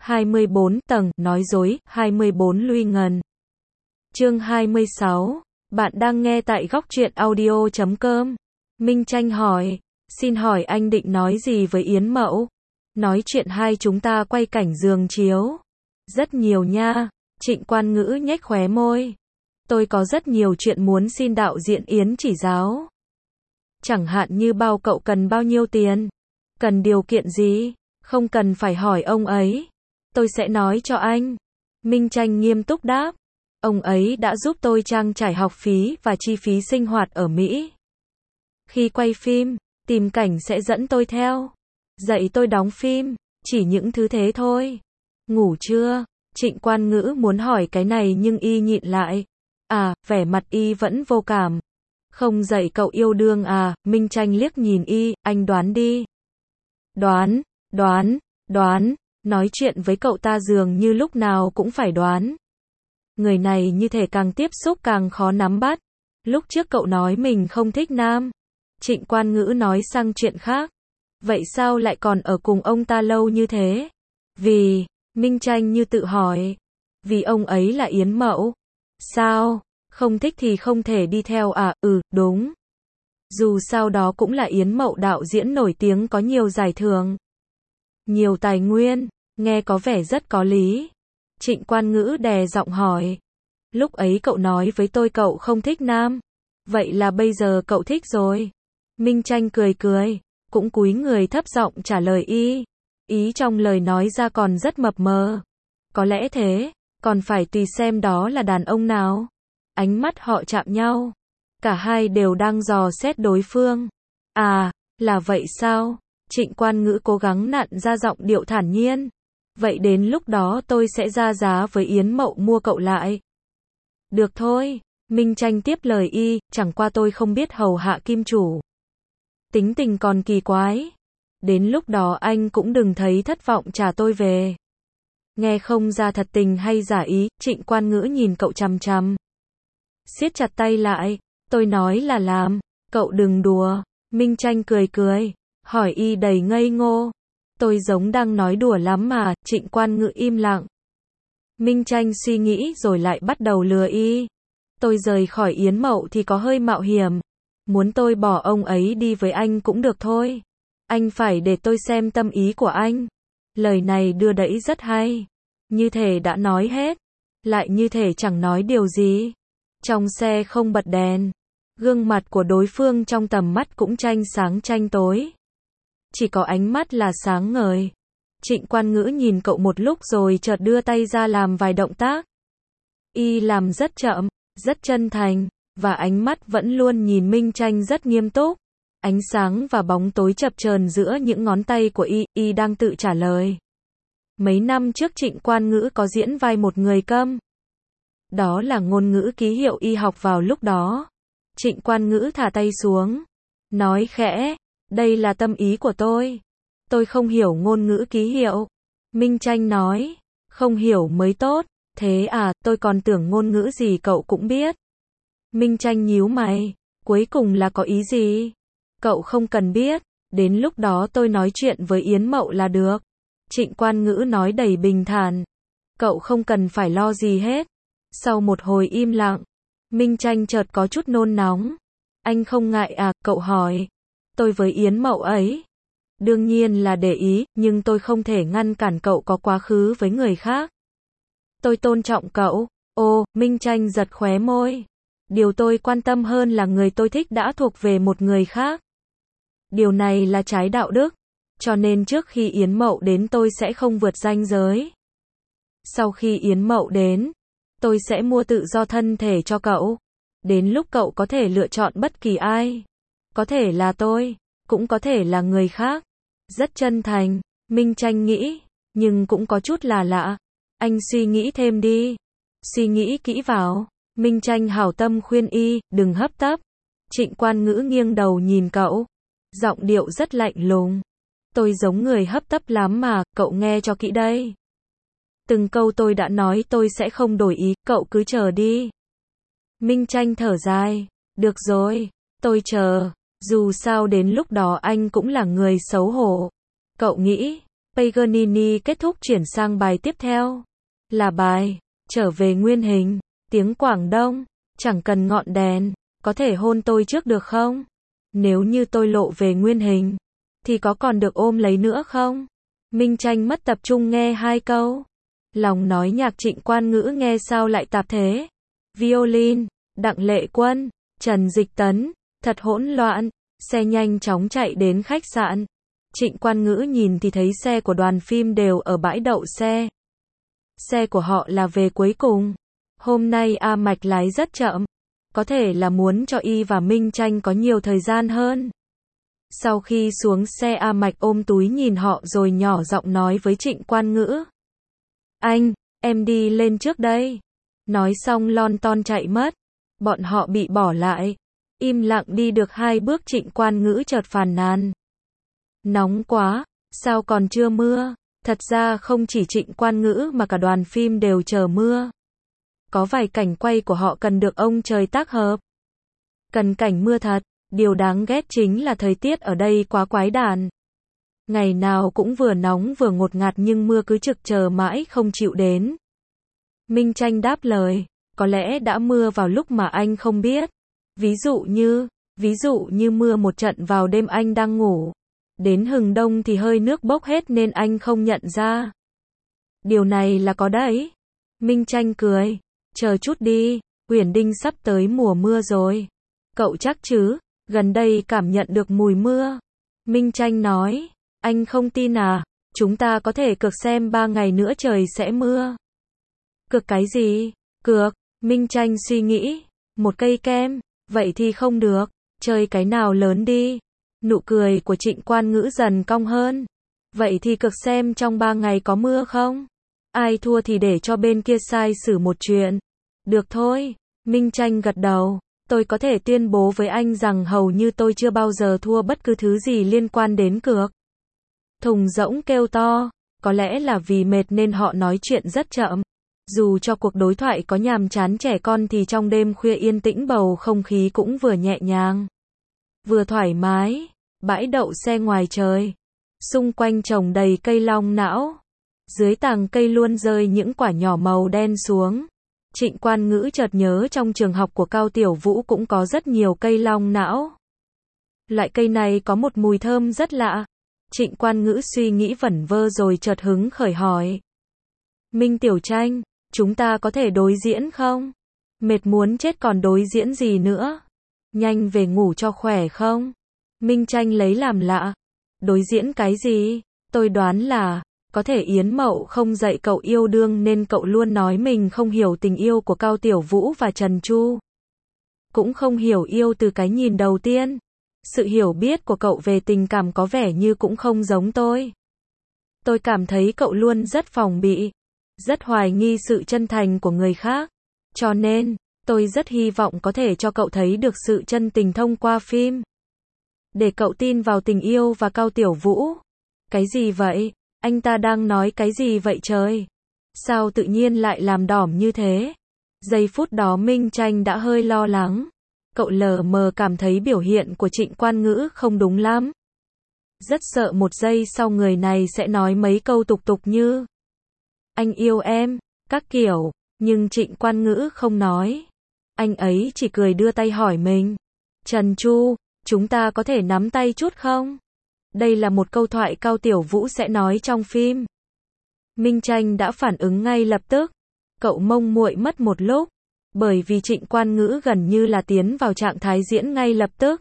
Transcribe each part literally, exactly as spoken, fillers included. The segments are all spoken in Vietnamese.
hai mươi bốn tầng, nói dối, hai mươi bốn Luy Ngần. Chương hai mươi sáu, bạn đang nghe tại góc truyện audio chấm com. Minh Tranh hỏi, xin hỏi anh định nói gì với Yến Mậu? Nói chuyện hai chúng ta quay cảnh giường chiếu. Rất nhiều nha, Trịnh Quan Ngữ nhếch khóe môi. Tôi có rất nhiều chuyện muốn xin đạo diễn Yến chỉ giáo. Chẳng hạn như bao cậu cần bao nhiêu tiền? Cần điều kiện gì? Không cần phải hỏi ông ấy. Tôi sẽ nói cho anh. Minh Tranh nghiêm túc đáp. Ông ấy đã giúp tôi trang trải học phí và chi phí sinh hoạt ở Mỹ. Khi quay phim, tìm cảnh sẽ dẫn tôi theo. Dạy tôi đóng phim, chỉ những thứ thế thôi. Ngủ chưa? Trịnh Quan Ngữ muốn hỏi cái này nhưng y nhịn lại. À, vẻ mặt y vẫn vô cảm. Không dạy cậu yêu đương à? Minh Tranh liếc nhìn y, anh đoán đi. Đoán, đoán, đoán, nói chuyện với cậu ta dường như lúc nào cũng phải đoán. Người này như thể càng tiếp xúc càng khó nắm bắt. Lúc trước cậu nói mình không thích nam. Trịnh Quan Ngữ nói sang chuyện khác. Vậy sao lại còn ở cùng ông ta lâu như thế? Vì, Minh Tranh như tự hỏi. Vì ông ấy là Yến Mậu. Sao? Không thích thì không thể đi theo à? Ừ, đúng. Dù sao đó cũng là Yến Mậu đạo diễn nổi tiếng có nhiều giải thưởng. Nhiều tài nguyên, nghe có vẻ rất có lý. Trịnh Quan Ngữ đè giọng hỏi. Lúc ấy cậu nói với tôi cậu không thích nam. Vậy là bây giờ cậu thích rồi. Minh Tranh cười cười, cũng cúi người thấp giọng trả lời y. Ý trong lời nói ra còn rất mập mờ. Có lẽ thế, còn phải tùy xem đó là đàn ông nào. Ánh mắt họ chạm nhau. Cả hai đều đang dò xét đối phương. À, là vậy sao? Trịnh Quan Ngữ cố gắng nặn ra giọng điệu thản nhiên. Vậy đến lúc đó tôi sẽ ra giá với Yến Mậu mua cậu lại. Được thôi, Minh Tranh tiếp lời y, chẳng qua tôi không biết hầu hạ kim chủ. Tính tình còn kỳ quái. Đến lúc đó anh cũng đừng thấy thất vọng trả tôi về. Nghe không ra thật tình hay giả ý, Trịnh Quan Ngữ nhìn cậu chằm chằm. Siết chặt tay lại, tôi nói là làm, cậu đừng đùa. Minh Tranh cười cười, hỏi y đầy ngây ngô. Tôi giống đang nói đùa lắm mà. Trịnh Quan Ngữ im lặng. Minh Tranh suy nghĩ rồi lại bắt đầu lừa y. Tôi rời khỏi Yến Mậu thì có hơi mạo hiểm. Muốn tôi bỏ ông ấy đi với anh cũng được thôi. Anh phải để tôi xem tâm ý của anh. Lời này đưa đẩy rất hay. Như thể đã nói hết. Lại như thể chẳng nói điều gì. Trong xe không bật đèn. Gương mặt của đối phương trong tầm mắt cũng tranh sáng tranh tối. Chỉ có ánh mắt là sáng ngời. Trịnh Quan Ngữ nhìn cậu một lúc rồi chợt đưa tay ra làm vài động tác. Y làm rất chậm, rất chân thành, và ánh mắt vẫn luôn nhìn Minh Tranh rất nghiêm túc. Ánh sáng và bóng tối chập chờn giữa những ngón tay của y, y đang tự trả lời. Mấy năm trước Trịnh Quan Ngữ có diễn vai một người câm. Đó là ngôn ngữ ký hiệu y học vào lúc đó. Trịnh Quan Ngữ thả tay xuống. Nói khẽ, đây là tâm ý của tôi. Tôi không hiểu ngôn ngữ ký hiệu. Minh Tranh nói, không hiểu mới tốt. Thế à, tôi còn tưởng ngôn ngữ gì cậu cũng biết. Minh Tranh nhíu mày, cuối cùng là có ý gì? Cậu không cần biết, đến lúc đó tôi nói chuyện với Yến Mậu là được. Trịnh Quan Ngữ nói đầy bình thản. Cậu không cần phải lo gì hết. Sau một hồi im lặng, Minh Tranh chợt có chút nôn nóng. Anh không ngại à? Cậu hỏi. Tôi với Yến Mậu ấy. Đương nhiên là để ý, nhưng tôi không thể ngăn cản cậu có quá khứ với người khác. Tôi tôn trọng cậu. Ô, Minh Tranh giật khóe môi. Điều tôi quan tâm hơn là người tôi thích đã thuộc về một người khác. Điều này là trái đạo đức. Cho nên trước khi Yến Mậu đến tôi sẽ không vượt ranh giới. Sau khi Yến Mậu đến, tôi sẽ mua tự do thân thể cho cậu. Đến lúc cậu có thể lựa chọn bất kỳ ai. Có thể là tôi, cũng có thể là người khác. Rất chân thành, Minh Tranh nghĩ, nhưng cũng có chút là lạ. Anh suy nghĩ thêm đi. Suy nghĩ kỹ vào. Minh Tranh hảo tâm khuyên y, đừng hấp tấp. Trịnh Quan Ngữ nghiêng đầu nhìn cậu. Giọng điệu rất lạnh lùng. Tôi giống người hấp tấp lắm mà, cậu nghe cho kỹ đây. Từng câu tôi đã nói tôi sẽ không đổi ý, cậu cứ chờ đi. Minh Tranh thở dài. Được rồi, tôi chờ. Dù sao đến lúc đó anh cũng là người xấu hổ. Cậu nghĩ, Paganini kết thúc chuyển sang bài tiếp theo. Là bài Trở về nguyên hình, tiếng Quảng Đông, chẳng cần ngọn đèn, có thể hôn tôi trước được không? Nếu như tôi lộ về nguyên hình, thì có còn được ôm lấy nữa không? Minh Tranh mất tập trung nghe hai câu. Lòng nói nhạc Trịnh Quan Ngữ nghe sao lại tạp thế? Violin, Đặng Lệ Quân, Trần Dịch Tấn, thật hỗn loạn. Xe nhanh chóng chạy đến khách sạn. Trịnh Quan Ngữ nhìn thì thấy xe của đoàn phim đều ở bãi đậu xe. Xe của họ là về cuối cùng. Hôm nay A Mạch lái rất chậm. Có thể là muốn cho Y và Minh Tranh có nhiều thời gian hơn. Sau khi xuống xe, A Mạch ôm túi nhìn họ rồi nhỏ giọng nói với Trịnh Quan Ngữ. Anh, em đi lên trước đây. Nói xong lon ton chạy mất. Bọn họ bị bỏ lại. Im lặng đi được hai bước, Trịnh Quan Ngữ chợt phàn nàn. Nóng quá, sao còn chưa mưa? Thật ra không chỉ Trịnh Quan Ngữ mà cả đoàn phim đều chờ mưa. Có vài cảnh quay của họ cần được ông trời tác hợp. Cần cảnh mưa thật, điều đáng ghét chính là thời tiết ở đây quá quái đản. Ngày nào cũng vừa nóng vừa ngột ngạt nhưng mưa cứ trực chờ mãi không chịu đến. Minh Tranh đáp lời, có lẽ đã mưa vào lúc mà anh không biết. Ví dụ như, ví dụ như mưa một trận vào đêm anh đang ngủ. Đến hừng đông thì hơi nước bốc hết nên anh không nhận ra. Điều này là có đấy. Minh Tranh cười, chờ chút đi, Uyển Đinh sắp tới mùa mưa rồi. Cậu chắc chứ, gần đây cảm nhận được mùi mưa. Minh Tranh nói, anh không tin à, chúng ta có thể cược xem ba ngày nữa trời sẽ mưa. Cược cái gì? Cược, Minh Tranh suy nghĩ, một cây kem, vậy thì không được, chơi cái nào lớn đi. Nụ cười của Trịnh Quan Ngữ dần cong hơn. Vậy thì cược xem trong ba ngày có mưa không? Ai thua thì để cho bên kia sai xử một chuyện. Được thôi, Minh Tranh gật đầu. Tôi có thể tuyên bố với anh rằng hầu như tôi chưa bao giờ thua bất cứ thứ gì liên quan đến cược. Thùng rỗng kêu to. Có lẽ là vì mệt nên họ nói chuyện rất chậm. Dù cho cuộc đối thoại có nhàm chán trẻ con thì trong đêm khuya yên tĩnh bầu không khí cũng vừa nhẹ nhàng, vừa thoải mái. Bãi đậu xe ngoài trời. Xung quanh trồng đầy cây long não. Dưới tàng cây luôn rơi những quả nhỏ màu đen xuống. Trịnh Quan Ngữ chợt nhớ trong trường học của Cao Tiểu Vũ cũng có rất nhiều cây long não. Loại cây này có một mùi thơm rất lạ. Trịnh Quan Ngữ suy nghĩ vẩn vơ rồi chợt hứng khởi hỏi. Minh Tiểu Tranh, chúng ta có thể đối diễn không? Mệt muốn chết còn đối diễn gì nữa? Nhanh về ngủ cho khỏe không? Minh Tranh lấy làm lạ. Đối diễn cái gì? Tôi đoán là, có thể Yến Mậu không dạy cậu yêu đương nên cậu luôn nói mình không hiểu tình yêu của Cao Tiểu Vũ và Trần Chu. Cũng không hiểu yêu từ cái nhìn đầu tiên. Sự hiểu biết của cậu về tình cảm có vẻ như cũng không giống tôi. Tôi cảm thấy cậu luôn rất phòng bị, rất hoài nghi sự chân thành của người khác. Cho nên, tôi rất hy vọng có thể cho cậu thấy được sự chân tình thông qua phim. Để cậu tin vào tình yêu và Cao Tiểu Vũ. Cái gì vậy? Anh ta đang nói cái gì vậy trời? Sao tự nhiên lại làm đỏm như thế? Giây phút đó Minh Tranh đã hơi lo lắng. Cậu lờ mờ cảm thấy biểu hiện của Trịnh Quan Ngữ không đúng lắm. Rất sợ một giây sau người này sẽ nói mấy câu tục tục như anh yêu em, các kiểu, nhưng Trịnh Quan Ngữ không nói. Anh ấy chỉ cười đưa tay hỏi mình. Trần Chu, chúng ta có thể nắm tay chút không? Đây là một câu thoại Cao Tiểu Vũ sẽ nói trong phim. Minh Tranh đã phản ứng ngay lập tức. Cậu mông muội mất một lúc. Bởi vì Trịnh Quan Ngữ gần như là tiến vào trạng thái diễn ngay lập tức.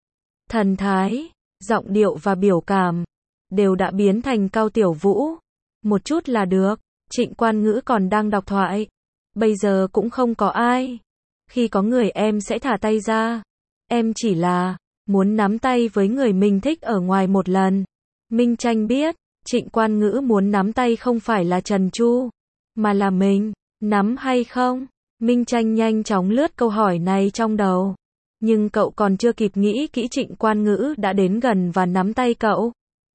Thần thái, giọng điệu và biểu cảm đều đã biến thành Cao Tiểu Vũ. Một chút là được. Trịnh Quan Ngữ còn đang đọc thoại. Bây giờ cũng không có ai. Khi có người em sẽ thả tay ra. Em chỉ là muốn nắm tay với người mình thích ở ngoài một lần. Minh Tranh biết, Trịnh Quan Ngữ muốn nắm tay không phải là Trần Chu, mà là mình. Nắm hay không? Minh Tranh nhanh chóng lướt câu hỏi này trong đầu. Nhưng cậu còn chưa kịp nghĩ kỹ Trịnh Quan Ngữ đã đến gần và nắm tay cậu.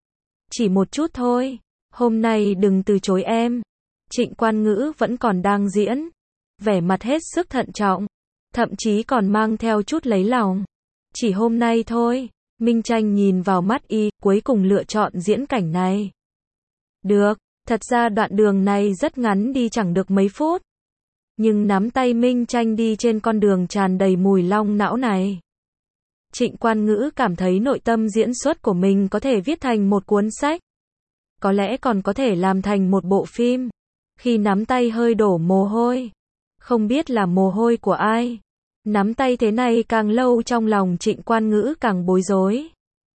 Chỉ một chút thôi. Hôm nay đừng từ chối em. Trịnh Quan Ngữ vẫn còn đang diễn. Vẻ mặt hết sức thận trọng. Thậm chí còn mang theo chút lấy lòng. Chỉ hôm nay thôi. Minh Tranh nhìn vào mắt y, cuối cùng lựa chọn diễn cảnh này. Được, thật ra đoạn đường này rất ngắn đi chẳng được mấy phút. Nhưng nắm tay Minh Tranh đi trên con đường tràn đầy mùi long não này. Trịnh Quan Ngữ cảm thấy nội tâm diễn xuất của mình có thể viết thành một cuốn sách. Có lẽ còn có thể làm thành một bộ phim. Khi nắm tay hơi đổ mồ hôi. Không biết là mồ hôi của ai. Nắm tay thế này càng lâu trong lòng Trịnh Quan Ngữ càng bối rối.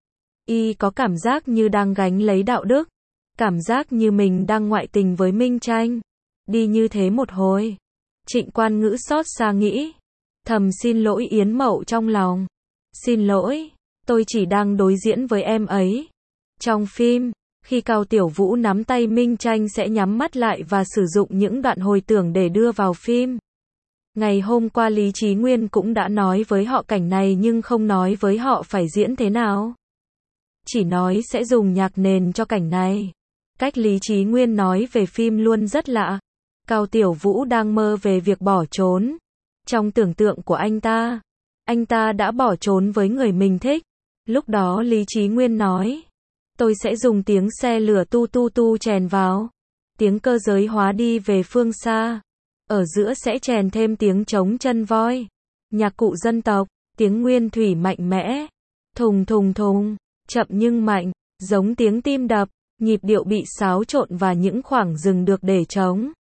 Y có cảm giác như đang gánh lấy đạo đức. Cảm giác như mình đang ngoại tình với Minh Tranh. Đi như thế một hồi. Trịnh Quan Ngữ xót xa nghĩ. Thầm xin lỗi Yến Mậu trong lòng. Xin lỗi, tôi chỉ đang đối diễn với em ấy. Trong phim, khi Cao Tiểu Vũ nắm tay Minh Tranh sẽ nhắm mắt lại và sử dụng những đoạn hồi tưởng để đưa vào phim. Ngày hôm qua Lý Chí Nguyên cũng đã nói với họ cảnh này nhưng không nói với họ phải diễn thế nào. Chỉ nói sẽ dùng nhạc nền cho cảnh này. Cách Lý Chí Nguyên nói về phim luôn rất lạ. Cao Tiểu Vũ đang mơ về việc bỏ trốn. Trong tưởng tượng của anh ta, anh ta đã bỏ trốn với người mình thích. Lúc đó Lý Chí Nguyên nói, tôi sẽ dùng tiếng xe lửa tu tu tu chèn vào. Tiếng cơ giới hóa đi về phương xa. Ở giữa sẽ chèn thêm tiếng trống chân voi. Nhạc cụ dân tộc, tiếng nguyên thủy mạnh mẽ. Thùng thùng thùng, chậm nhưng mạnh, giống tiếng tim đập, nhịp điệu bị xáo trộn và những khoảng dừng được để trống.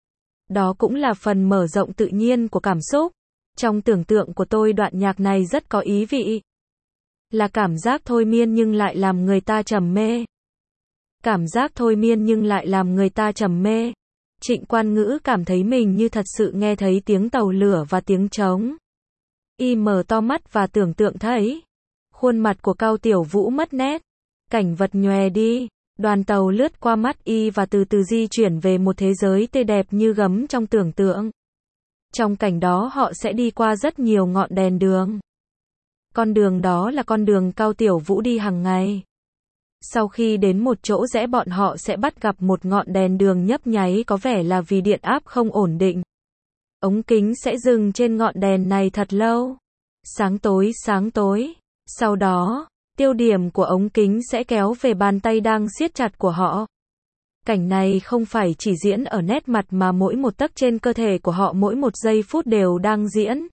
Đó cũng là phần mở rộng tự nhiên của cảm xúc. Trong tưởng tượng của tôi đoạn nhạc này rất có ý vị. Là cảm giác thôi miên nhưng lại làm người ta trầm mê. Cảm giác thôi miên nhưng lại làm người ta trầm mê. Trịnh Quan Ngữ cảm thấy mình như thật sự nghe thấy tiếng tàu lửa và tiếng trống. Y mở to mắt và tưởng tượng thấy. Khuôn mặt của Cao Tiểu Vũ mất nét. Cảnh vật nhòe đi. Đoàn tàu lướt qua mắt Y và từ từ di chuyển về một thế giới tươi đẹp như gấm trong tưởng tượng. Trong cảnh đó họ sẽ đi qua rất nhiều ngọn đèn đường. Con đường đó là con đường Cao Tiểu Vũ đi hàng ngày. Sau khi đến một chỗ rẽ bọn họ sẽ bắt gặp một ngọn đèn đường nhấp nháy có vẻ là vì điện áp không ổn định. Ống kính sẽ dừng trên ngọn đèn này thật lâu. Sáng tối sáng tối. Sau đó, tiêu điểm của ống kính sẽ kéo về bàn tay đang siết chặt của họ. Cảnh này không phải chỉ diễn ở nét mặt mà mỗi một tấc trên cơ thể của họ mỗi một giây phút đều đang diễn.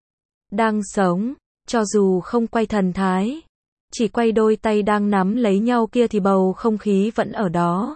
Đang sống, cho dù không quay thần thái. Chỉ quay đôi tay đang nắm lấy nhau kia thì bầu không khí vẫn ở đó.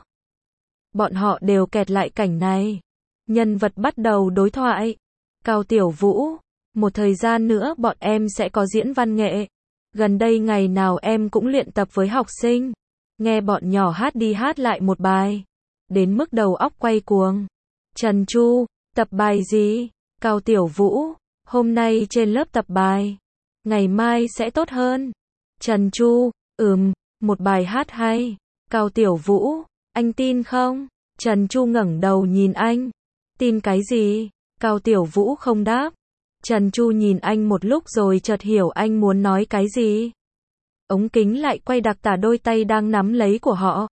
Bọn họ đều kẹt lại cảnh này. Nhân vật bắt đầu đối thoại. Cao Tiểu Vũ, một thời gian nữa bọn em sẽ có diễn văn nghệ. Gần đây ngày nào em cũng luyện tập với học sinh. Nghe bọn nhỏ hát đi hát lại một bài. Đến mức đầu óc quay cuồng. Trần Chu, tập bài gì? Cao Tiểu Vũ, hôm nay trên lớp tập bài. Ngày mai sẽ tốt hơn. Trần Chu, ừm, một bài hát hay. Cao Tiểu Vũ, anh tin không? Trần Chu ngẩng đầu nhìn anh. Tin cái gì? Cao Tiểu Vũ không đáp. Trần Chu nhìn anh một lúc rồi chợt hiểu anh muốn nói cái gì. Ống kính lại quay đặc tả đôi tay đang nắm lấy của họ.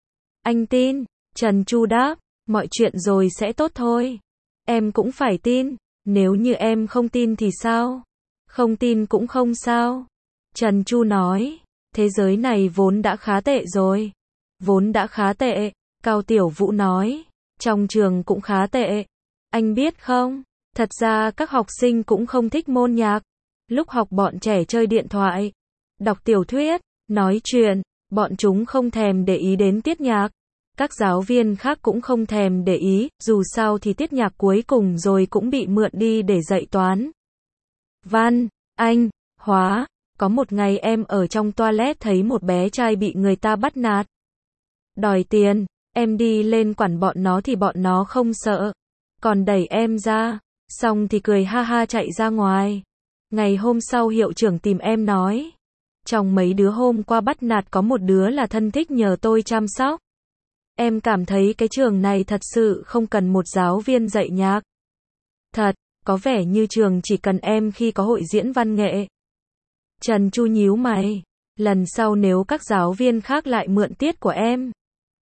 Anh tin. Trần Chu đáp, mọi chuyện rồi sẽ tốt thôi. Em cũng phải tin. Nếu như em không tin thì sao? Không tin cũng không sao. Trần Chu nói, thế giới này vốn đã khá tệ rồi. Vốn đã khá tệ. Cao Tiểu Vũ nói, trong trường cũng khá tệ. Anh biết không? Thật ra các học sinh cũng không thích môn nhạc. Lúc học bọn trẻ chơi điện thoại, đọc tiểu thuyết, nói chuyện, bọn chúng không thèm để ý đến tiết nhạc. Các giáo viên khác cũng không thèm để ý, dù sao thì tiết nhạc cuối cùng rồi cũng bị mượn đi để dạy toán, văn, Anh, hóa. Có một ngày em ở trong toilet thấy một bé trai bị người ta bắt nạt. Đòi tiền, em đi lên quản bọn nó thì bọn nó không sợ. Còn đẩy em ra, xong thì cười ha ha chạy ra ngoài. Ngày hôm sau hiệu trưởng tìm em nói. Trong mấy đứa hôm qua bắt nạt có một đứa là thân thích nhờ tôi chăm sóc. Em cảm thấy cái trường này thật sự không cần một giáo viên dạy nhạc. Thật, có vẻ như trường chỉ cần em khi có hội diễn văn nghệ. Trần Chu nhíu mày. Lần sau nếu các giáo viên khác lại mượn tiết của em,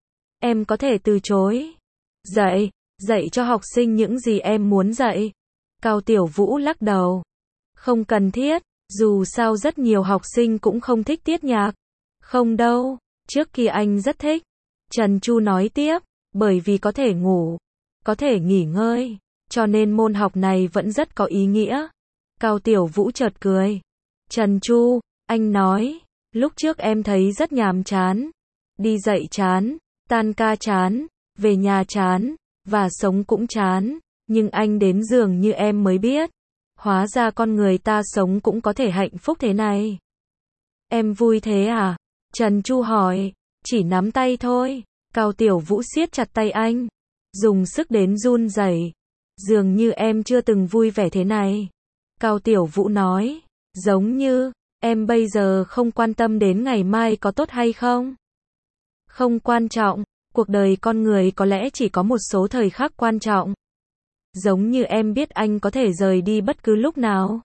em có thể từ chối. Dạy, dạy cho học sinh những gì em muốn dạy. Cao Tiểu Vũ lắc đầu. Không cần thiết, dù sao rất nhiều học sinh cũng không thích tiết nhạc. Không đâu, trước kia anh rất thích. Trần Chu nói tiếp, bởi vì có thể ngủ, có thể nghỉ ngơi, cho nên môn học này vẫn rất có ý nghĩa. Cao Tiểu Vũ chợt cười. Trần Chu, anh nói, lúc trước em thấy rất nhàm chán. Đi dạy chán, tan ca chán, về nhà chán, và sống cũng chán. Nhưng anh đến dường như em mới biết. Hóa ra con người ta sống cũng có thể hạnh phúc thế này. Em vui thế à? Trần Chu hỏi. Chỉ nắm tay thôi. Cao Tiểu Vũ siết chặt tay anh. Dùng sức đến run rẩy. Dường như em chưa từng vui vẻ thế này. Cao Tiểu Vũ nói. Giống như, em bây giờ không quan tâm đến ngày mai có tốt hay không. Không quan trọng, cuộc đời con người có lẽ chỉ có một số thời khắc quan trọng. Giống như em biết anh có thể rời đi bất cứ lúc nào.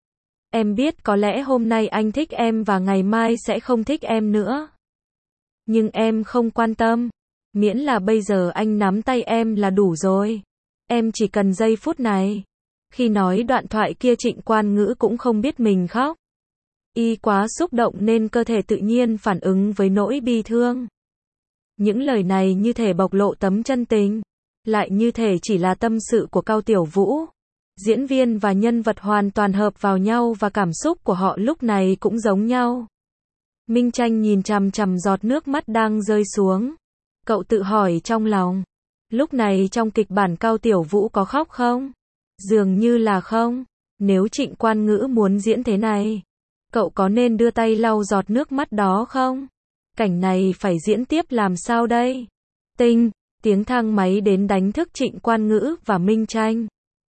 Em biết có lẽ hôm nay anh thích em và ngày mai sẽ không thích em nữa. Nhưng em không quan tâm. Miễn là bây giờ anh nắm tay em là đủ rồi. Em chỉ cần giây phút này. Khi nói đoạn thoại kia Trịnh Quan Ngữ cũng không biết mình khóc. Y quá xúc động nên cơ thể tự nhiên phản ứng với nỗi bi thương. Những lời này như thể bộc lộ tấm chân tình. Lại như thể chỉ là tâm sự của Cao Tiểu Vũ. Diễn viên và nhân vật hoàn toàn hợp vào nhau và cảm xúc của họ lúc này cũng giống nhau. Minh Tranh nhìn chằm chằm giọt nước mắt đang rơi xuống. Cậu tự hỏi trong lòng. Lúc này trong kịch bản Cao Tiểu Vũ có khóc không? Dường như là không. Nếu Trịnh Quan Ngữ muốn diễn thế này, cậu có nên đưa tay lau giọt nước mắt đó không? Cảnh này phải diễn tiếp làm sao đây? Tinh, tiếng thang máy đến đánh thức Trịnh Quan Ngữ và Minh Tranh.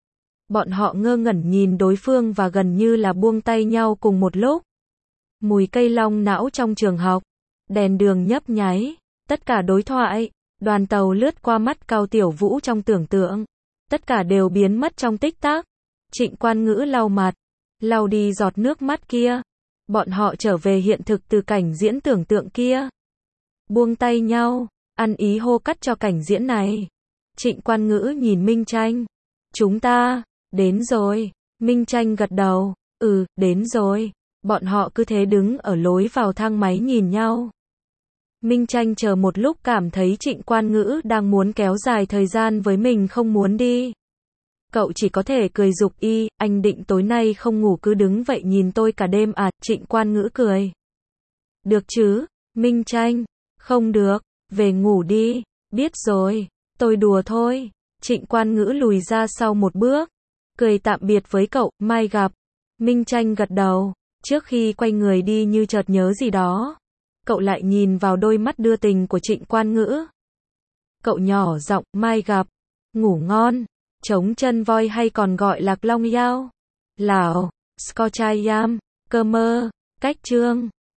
Bọn họ ngơ ngẩn nhìn đối phương và gần như là buông tay nhau cùng một lúc. Mùi cây long não trong trường học, đèn đường nhấp nháy, tất cả đối thoại, đoàn tàu lướt qua mắt Cao Tiểu Vũ trong tưởng tượng. Tất cả đều biến mất trong tích tắc. Trịnh Quan Ngữ lau mặt, lau đi giọt nước mắt kia. Bọn họ trở về hiện thực từ cảnh diễn tưởng tượng kia. Buông tay nhau, ăn ý hô cắt cho cảnh diễn này. Trịnh Quan Ngữ nhìn Minh Tranh. Chúng ta, đến rồi. Minh Tranh gật đầu. Ừ, đến rồi. Bọn họ cứ thế đứng ở lối vào thang máy nhìn nhau. Minh Tranh chờ một lúc cảm thấy Trịnh Quan Ngữ đang muốn kéo dài thời gian với mình không muốn đi. Cậu chỉ có thể cười giục y, anh định tối nay không ngủ cứ đứng vậy nhìn tôi cả đêm à? Trịnh Quan Ngữ cười. Được chứ, Minh Tranh. Không được, về ngủ đi. Biết rồi, tôi đùa thôi. Trịnh Quan Ngữ lùi ra sau một bước. Cười tạm biệt với cậu, mai gặp. Minh Tranh gật đầu. Trước khi quay người đi như chợt nhớ gì đó. Cậu lại nhìn vào đôi mắt đưa tình của Trịnh Quan Ngữ. Cậu nhỏ giọng, mai gặp. Ngủ ngon. Trống chân voi hay còn gọi là Long Yao. Lào, Scotchayam, Cơ mơ, Cách Trương.